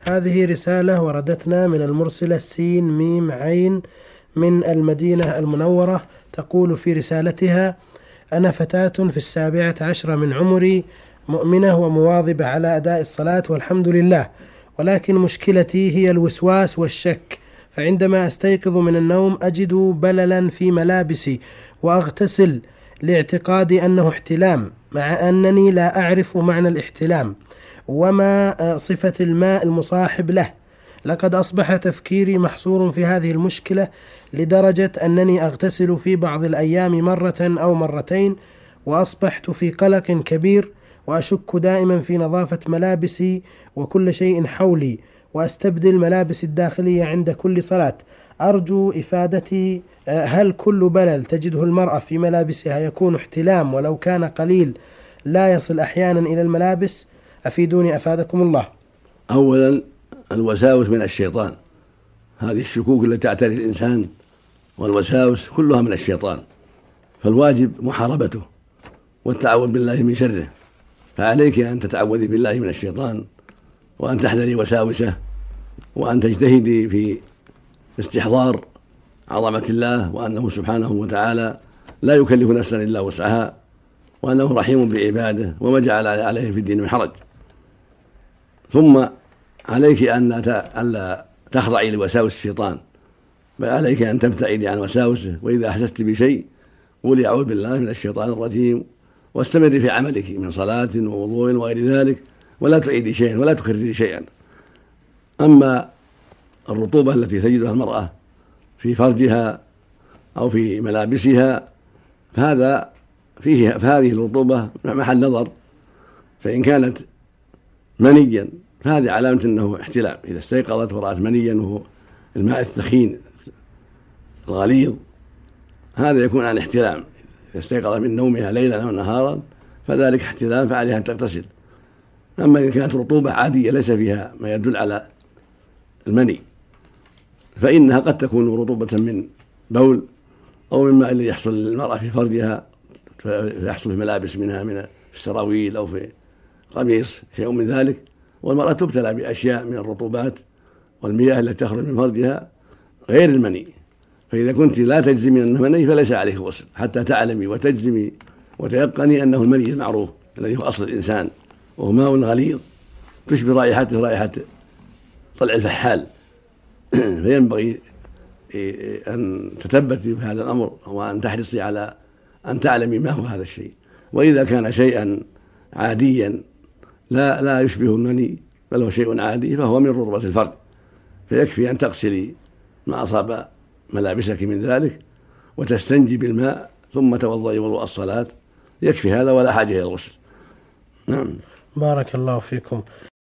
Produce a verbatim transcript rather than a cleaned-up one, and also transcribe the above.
هذه رسالة وردتنا من المرسلة سين ميم عين من المدينة المنورة، تقول في رسالتها: أنا فتاة في السابعة عشرة من عمري، مؤمنة ومواظبة على أداء الصلاة والحمد لله، ولكن مشكلتي هي الوسواس والشك، فعندما أستيقظ من النوم أجد بللا في ملابسي وأغتسل لاعتقادي أنه احتلام، مع أنني لا أعرف معنى الاحتلام وما صفة الماء المصاحب له. لقد أصبح تفكيري محصور في هذه المشكلة لدرجة أنني أغتسل في بعض الأيام مرة أو مرتين، وأصبحت في قلق كبير، وأشك دائما في نظافة ملابسي وكل شيء حولي، وأستبدل ملابسي الداخلية عند كل صلاة. أرجو إفادتي، هل كل بلل تجده المرأة في ملابسها يكون احتلام ولو كان قليل لا يصل أحيانا إلى الملابس؟ أفيدوني أفادكم الله. أولا، الوساوس من الشيطان، هذه الشكوك التي تعتري الإنسان والوساوس كلها من الشيطان، فالواجب محاربته والتعوذ بالله من شره. فعليك أن تتعوذي بالله من الشيطان، وأن تحذري وساوسه، وأن تجتهدي في استحضار عظمة الله، وأنه سبحانه وتعالى لا يكلف نفسا إلا وسعها، وأنه رحيم بعباده وما جعل عليه في الدين من حرج. ثم عليك أن لا تخضعي لوساوس الشيطان، بل عليك أن تبتعدي عن وساوسه، وإذا أحسست بشيء قولي أعوذ بالله من الشيطان الرجيم، واستمري في عملك من صلاة ووضوء وغير ذلك، ولا تعيدي شيئا ولا تكرري شيئا. أما الرطوبة التي تجدها المرأة في فرجها أو في ملابسها فهذا فيه فهذه الرطوبة محل نظر، فإن كانت منيا فهذه علامة أنه احتلام. إذا استيقظت ورأت منيا وهو الماء الثخين الغليظ هذا يكون عن احتلام. إذا استيقظت من نومها ليلا أو نهارا فذلك احتلام، فعليها أن تغتسل. أما إن كانت رطوبة عادية ليس فيها ما يدل على المني فإنها قد تكون رطوبة من بول أو مما الذي يحصل للمرأة في فرجها، يحصل في ملابس منها من السراويل أو في قميص شيء من ذلك، والمرأة تبتلى بأشياء من الرطوبات والمياه التي تخرج من فرجها غير المني. فإذا كنت لا تجزمي أنه مني فليس عليك غسل حتى تعلمي وتجزمي وتيقني أنه المني المعروف الذي هو أصل الإنسان، وهو ماء غليظ تشبه رائحته رائحة طلع الفحال. فينبغي أن تثبتي في هذا الأمر، وأن تحرصي على أن تعلمي ما هو هذا الشيء. وإذا كان شيئا عاديا لا لا يشبه المني بل هو شيء عادي فهو من رطوبة الفرج، فيكفي أن تغسلي ما أصاب ملابسك من ذلك وتستنجي بالماء ثم توضئي وضوء الصلاة، يكفي هذا ولا حاجة إلى الغسل. نعم. بارك الله فيكم.